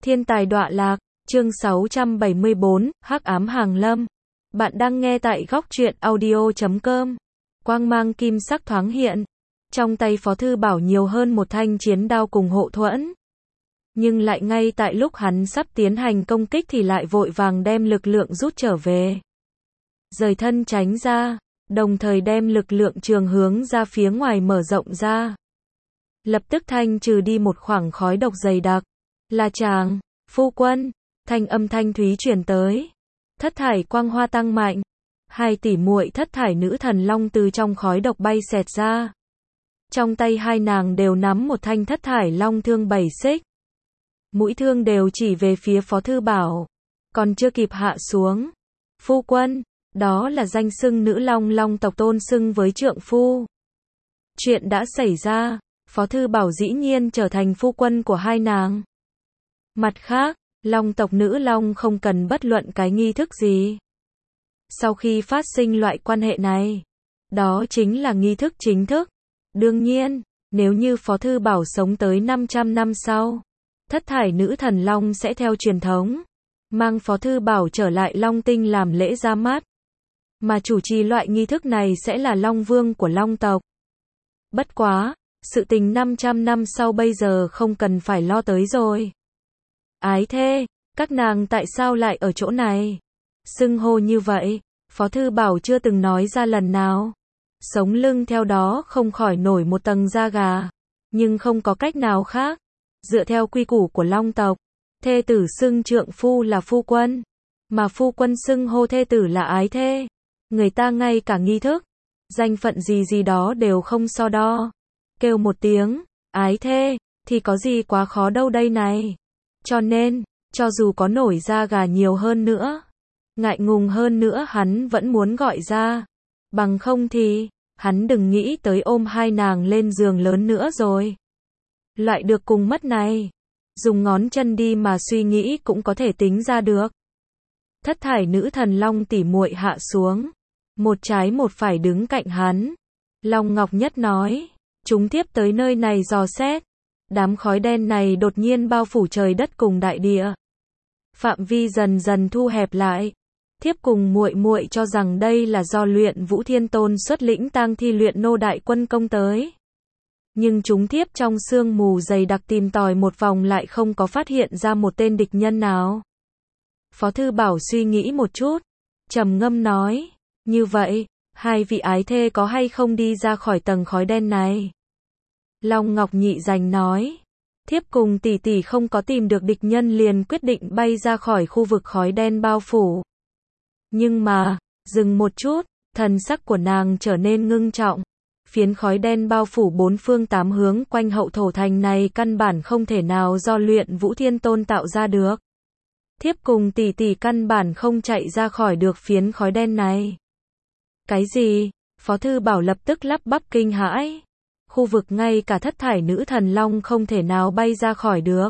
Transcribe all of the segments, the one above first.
Thiên tài đọa lạc, chương 674, Hắc ám hàng lâm. Bạn đang nghe tại góc truyện audio.com. Quang mang kim sắc thoáng hiện. Trong tay Phó Thư Bảo nhiều hơn một thanh chiến đao cùng hộ thuẫn. Nhưng lại ngay tại lúc hắn sắp tiến hành công kích thì lại vội vàng đem lực lượng rút trở về. Rời thân tránh ra, đồng thời đem lực lượng trường hướng ra phía ngoài mở rộng ra. Lập tức thanh trừ đi một khoảng khói độc dày đặc. Là chàng, phu quân, thanh âm thanh thúy truyền tới. Thất thải quang hoa tăng mạnh. Hai tỷ muội thất thải nữ thần long từ trong khói độc bay xẹt ra. Trong tay hai nàng đều nắm một thanh thất thải long thương 7 xích. Mũi thương đều chỉ về phía Phó Thư Bảo. Còn chưa kịp hạ xuống. Phu quân, đó là danh xưng nữ long long tộc tôn xưng với trượng phu. Chuyện đã xảy ra, Phó Thư Bảo dĩ nhiên trở thành phu quân của hai nàng. Mặt khác, long tộc nữ long không cần bất luận cái nghi thức gì. Sau khi phát sinh loại quan hệ này, đó chính là nghi thức chính thức. Đương nhiên, nếu như Phó Thư Bảo sống tới 500 năm sau, thất thải nữ thần long sẽ theo truyền thống, mang Phó Thư Bảo trở lại Long Tinh làm lễ ra mắt. Mà chủ trì loại nghi thức này sẽ là Long Vương của Long tộc. Bất quá, sự tình 500 năm sau bây giờ không cần phải lo tới rồi. Ái thê, các nàng tại sao lại ở chỗ này? Xưng hô như vậy, Phó Thư Bảo chưa từng nói ra lần nào. Sống lưng theo đó không khỏi nổi một tầng da gà. Nhưng không có cách nào khác. Dựa theo quy củ của Long tộc, thê tử xưng trượng phu là phu quân. Mà phu quân xưng hô thê tử là ái thê. Người ta ngay cả nghi thức, danh phận gì đó đều không so đo. Kêu một tiếng, ái thê, thì có gì quá khó đâu đây này. Cho nên, cho dù có nổi da gà nhiều hơn nữa, ngại ngùng hơn nữa hắn vẫn muốn gọi ra. Bằng không thì, hắn đừng nghĩ tới ôm hai nàng lên giường lớn nữa rồi. Loại được cùng mất này, dùng ngón chân đi mà suy nghĩ cũng có thể tính ra được. Thất thải nữ thần long tỉ muội hạ xuống. Một trái một phải đứng cạnh hắn. Long Ngọc Nhất nói, chúng tiếp tới nơi này dò xét. Đám khói đen này đột nhiên bao phủ trời đất cùng đại địa. Phạm vi dần dần thu hẹp lại. Thiếp cùng muội muội cho rằng đây là do Luyện Vũ Thiên Tôn xuất lĩnh tang thi luyện nô đại quân công tới. Nhưng chúng thiếp trong sương mù dày đặc tìm tòi một vòng lại không có phát hiện ra một tên địch nhân nào. Phó Thư Bảo suy nghĩ một chút, trầm ngâm nói, như vậy, hai vị ái thê có hay không đi ra khỏi tầng khói đen này? Long Ngọc Nhị Dành nói, thiếp cùng tỷ tỷ không có tìm được địch nhân liền quyết định bay ra khỏi khu vực khói đen bao phủ. Nhưng mà, dừng một chút, thần sắc của nàng trở nên ngưng trọng. Phiến khói đen bao phủ bốn phương tám hướng quanh hậu thổ thành này căn bản không thể nào do Luyện Vũ Thiên Tôn tạo ra được. Thiếp cùng tỷ tỷ căn bản không chạy ra khỏi được phiến khói đen này. Cái gì? Phó Thư Bảo lập tức lắp bắp kinh hãi. Khu vực ngay cả thất thải nữ thần long không thể nào bay ra khỏi được.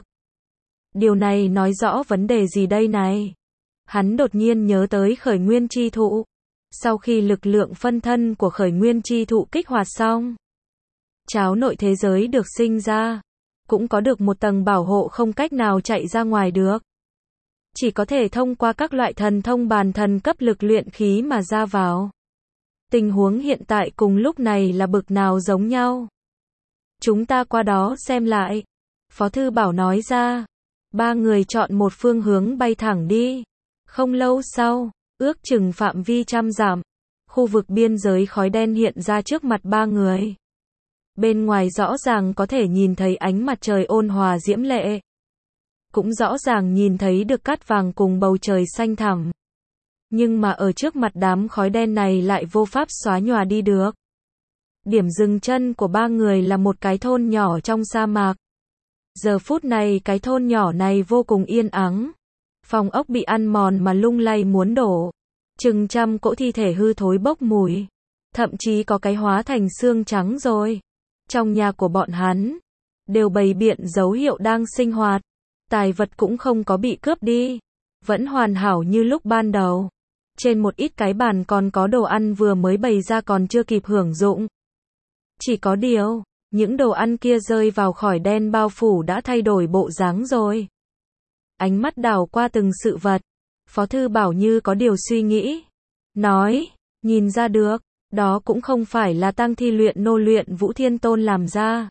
Điều này nói rõ vấn đề gì đây này? Hắn đột nhiên nhớ tới khởi nguyên chi thụ. Sau khi lực lượng phân thân của khởi nguyên chi thụ kích hoạt xong, cháo nội thế giới được sinh ra, cũng có được một tầng bảo hộ không cách nào chạy ra ngoài được. Chỉ có thể thông qua các loại thần thông bàn thần cấp lực luyện khí mà ra vào. Tình huống hiện tại cùng lúc này là bực nào giống nhau. Chúng ta qua đó xem lại. Phó Thư Bảo nói ra. Ba người chọn một phương hướng bay thẳng đi. Không lâu sau, ước chừng phạm vi 100 dặm, khu vực biên giới khói đen hiện ra trước mặt ba người. Bên ngoài rõ ràng có thể nhìn thấy ánh mặt trời ôn hòa diễm lệ. Cũng rõ ràng nhìn thấy được cát vàng cùng bầu trời xanh thẳm. Nhưng mà ở trước mặt đám khói đen này lại vô pháp xóa nhòa đi được. Điểm dừng chân của ba người là một cái thôn nhỏ trong sa mạc. Giờ phút này cái thôn nhỏ này vô cùng yên ắng. Phòng ốc bị ăn mòn mà lung lay muốn đổ. Chừng trăm cỗ thi thể hư thối bốc mùi. Thậm chí có cái hóa thành xương trắng rồi. Trong nhà của bọn hắn, đều bày biện dấu hiệu đang sinh hoạt. Tài vật cũng không có bị cướp đi. Vẫn hoàn hảo như lúc ban đầu. Trên một ít cái bàn còn có đồ ăn vừa mới bày ra còn chưa kịp hưởng dụng. Chỉ có điều, những đồ ăn kia rơi vào khói đen bao phủ đã thay đổi bộ dáng rồi. ánh mắt đảo qua từng sự vật. Phó Thư Bảo như có điều suy nghĩ. Nói, nhìn ra được, đó cũng không phải là tang thi luyện nô luyện Vũ Thiên Tôn làm ra.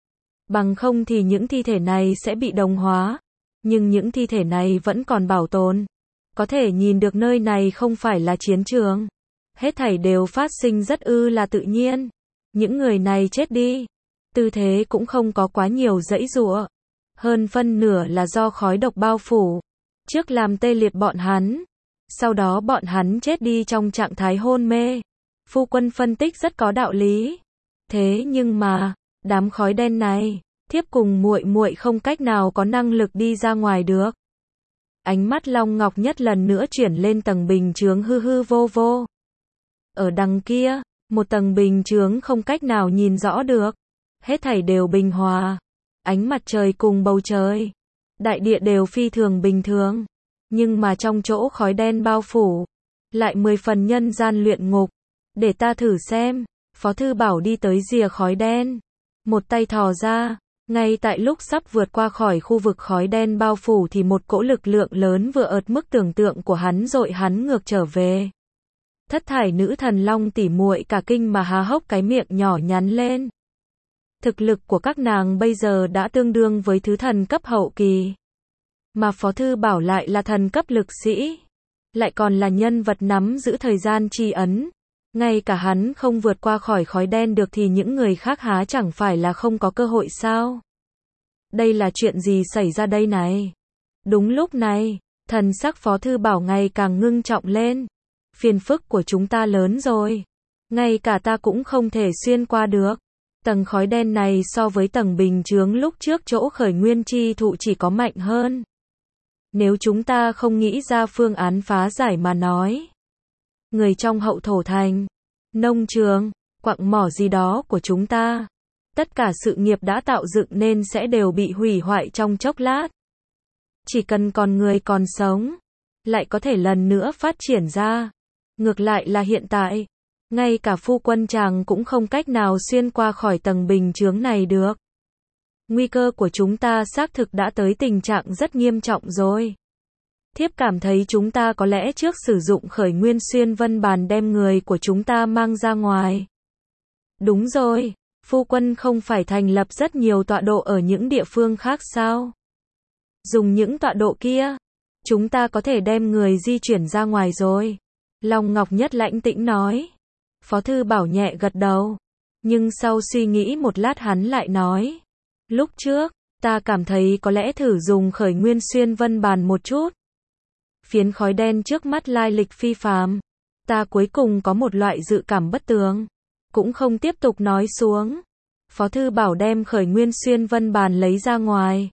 Bằng không thì những thi thể này sẽ bị đồng hóa. Nhưng những thi thể này vẫn còn bảo tồn. Có thể nhìn được nơi này không phải là chiến trường. Hết thảy đều phát sinh rất là tự nhiên. Những người này chết đi. Tư thế cũng không có quá nhiều giãy giụa. Hơn phân nửa là do khói độc bao phủ. Trước làm tê liệt bọn hắn. Sau đó bọn hắn chết đi trong trạng thái hôn mê. Phu quân phân tích rất có đạo lý. Thế nhưng mà, đám khói đen này, thiếp cùng muội muội không cách nào có năng lực đi ra ngoài được. Ánh mắt Long Ngọc Nhất lần nữa chuyển lên tầng bình chướng hư hư vô vô. Ở đằng kia, một tầng bình chướng không cách nào nhìn rõ được. Hết thảy đều bình hòa. Ánh mặt trời cùng bầu trời. Đại địa đều phi thường bình thường. Nhưng mà trong chỗ khói đen bao phủ, lại 10 phần nhân gian luyện ngục. Để ta thử xem. Phó Thư Bảo đi tới rìa khói đen. Một tay thò ra. Ngay tại lúc sắp vượt qua khỏi khu vực khói đen bao phủ thì một cỗ lực lượng lớn vừa ợt mức tưởng tượng của hắn dội hắn ngược trở về. Thất thải nữ thần long tỉ muội cả kinh mà há hốc cái miệng nhỏ nhắn lên. Thực lực của các nàng bây giờ đã tương đương với thứ thần cấp hậu kỳ. Mà Phó Thư Bảo lại là thần cấp lực sĩ. Lại còn là nhân vật nắm giữ thời gian chi ấn. Ngay cả hắn không vượt qua khỏi khói đen được thì những người khác há chẳng phải là không có cơ hội sao? Đây là chuyện gì xảy ra đây này? Đúng lúc này, thần sắc Phó Thư Bảo ngày càng ngưng trọng lên. Phiền phức của chúng ta lớn rồi. Ngay cả ta cũng không thể xuyên qua được. Tầng khói đen này so với tầng bình chướng lúc trước chỗ khởi nguyên chi thụ chỉ có mạnh hơn. Nếu chúng ta không nghĩ ra phương án phá giải mà nói. Người trong hậu thổ thành, nông trường, quặng mỏ gì đó của chúng ta. Tất cả sự nghiệp đã tạo dựng nên sẽ đều bị hủy hoại trong chốc lát. Chỉ cần còn người còn sống, lại có thể lần nữa phát triển ra. Ngược lại là hiện tại, ngay cả phu quân chàng cũng không cách nào xuyên qua khỏi tầng bình chướng này được. Nguy cơ của chúng ta xác thực đã tới tình trạng rất nghiêm trọng rồi. Thiếp cảm thấy chúng ta có lẽ trước sử dụng khởi nguyên xuyên vân bàn đem người của chúng ta mang ra ngoài. Đúng rồi, phu quân không phải thành lập rất nhiều tọa độ ở những địa phương khác sao? Dùng những tọa độ kia, chúng ta có thể đem người di chuyển ra ngoài rồi. Long Ngọc Nhất lãnh tĩnh nói. Phó Thư Bảo nhẹ gật đầu. Nhưng sau suy nghĩ một lát hắn lại nói. Lúc trước, ta cảm thấy có lẽ thử dùng khởi nguyên xuyên vân bàn một chút. Phiến khói đen trước mắt lai lịch phi phàm. Ta cuối cùng có một loại dự cảm bất tường. Cũng không tiếp tục nói xuống. Phó Thư Bảo đem khởi nguyên xuyên vân bàn lấy ra ngoài.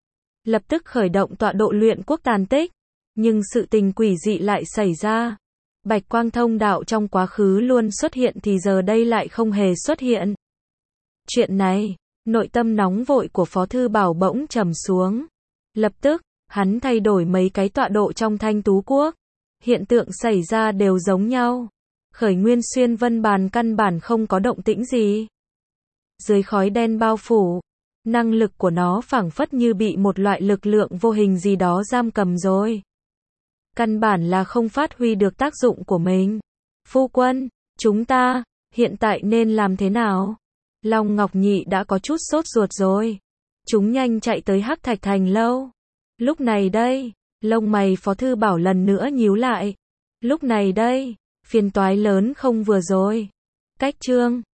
Lập tức khởi động tọa độ luyện quốc tàn tích. Nhưng sự tình quỷ dị lại xảy ra. Bạch quang thông đạo trong quá khứ luôn xuất hiện thì giờ đây lại không hề xuất hiện. Chuyện này, nội tâm nóng vội của Phó Thư Bảo bỗng trầm xuống. Lập tức, hắn thay đổi mấy cái tọa độ trong Thanh Tú Quốc. Hiện tượng xảy ra đều giống nhau. Khởi nguyên xuyên vân bàn căn bản không có động tĩnh gì. Dưới khói đen bao phủ, năng lực của nó phảng phất như bị một loại lực lượng vô hình gì đó giam cầm rồi. Căn bản là không phát huy được tác dụng của mình. Phu quân, chúng ta, hiện tại nên làm thế nào? Long Ngọc Nhị đã có chút sốt ruột rồi. Chúng nhanh chạy tới Hắc Thạch Thành lâu. Lúc này đây, lông mày Phó Thư Bảo lần nữa nhíu lại. Lúc này đây, phiền toái lớn không vừa rồi. Cách chương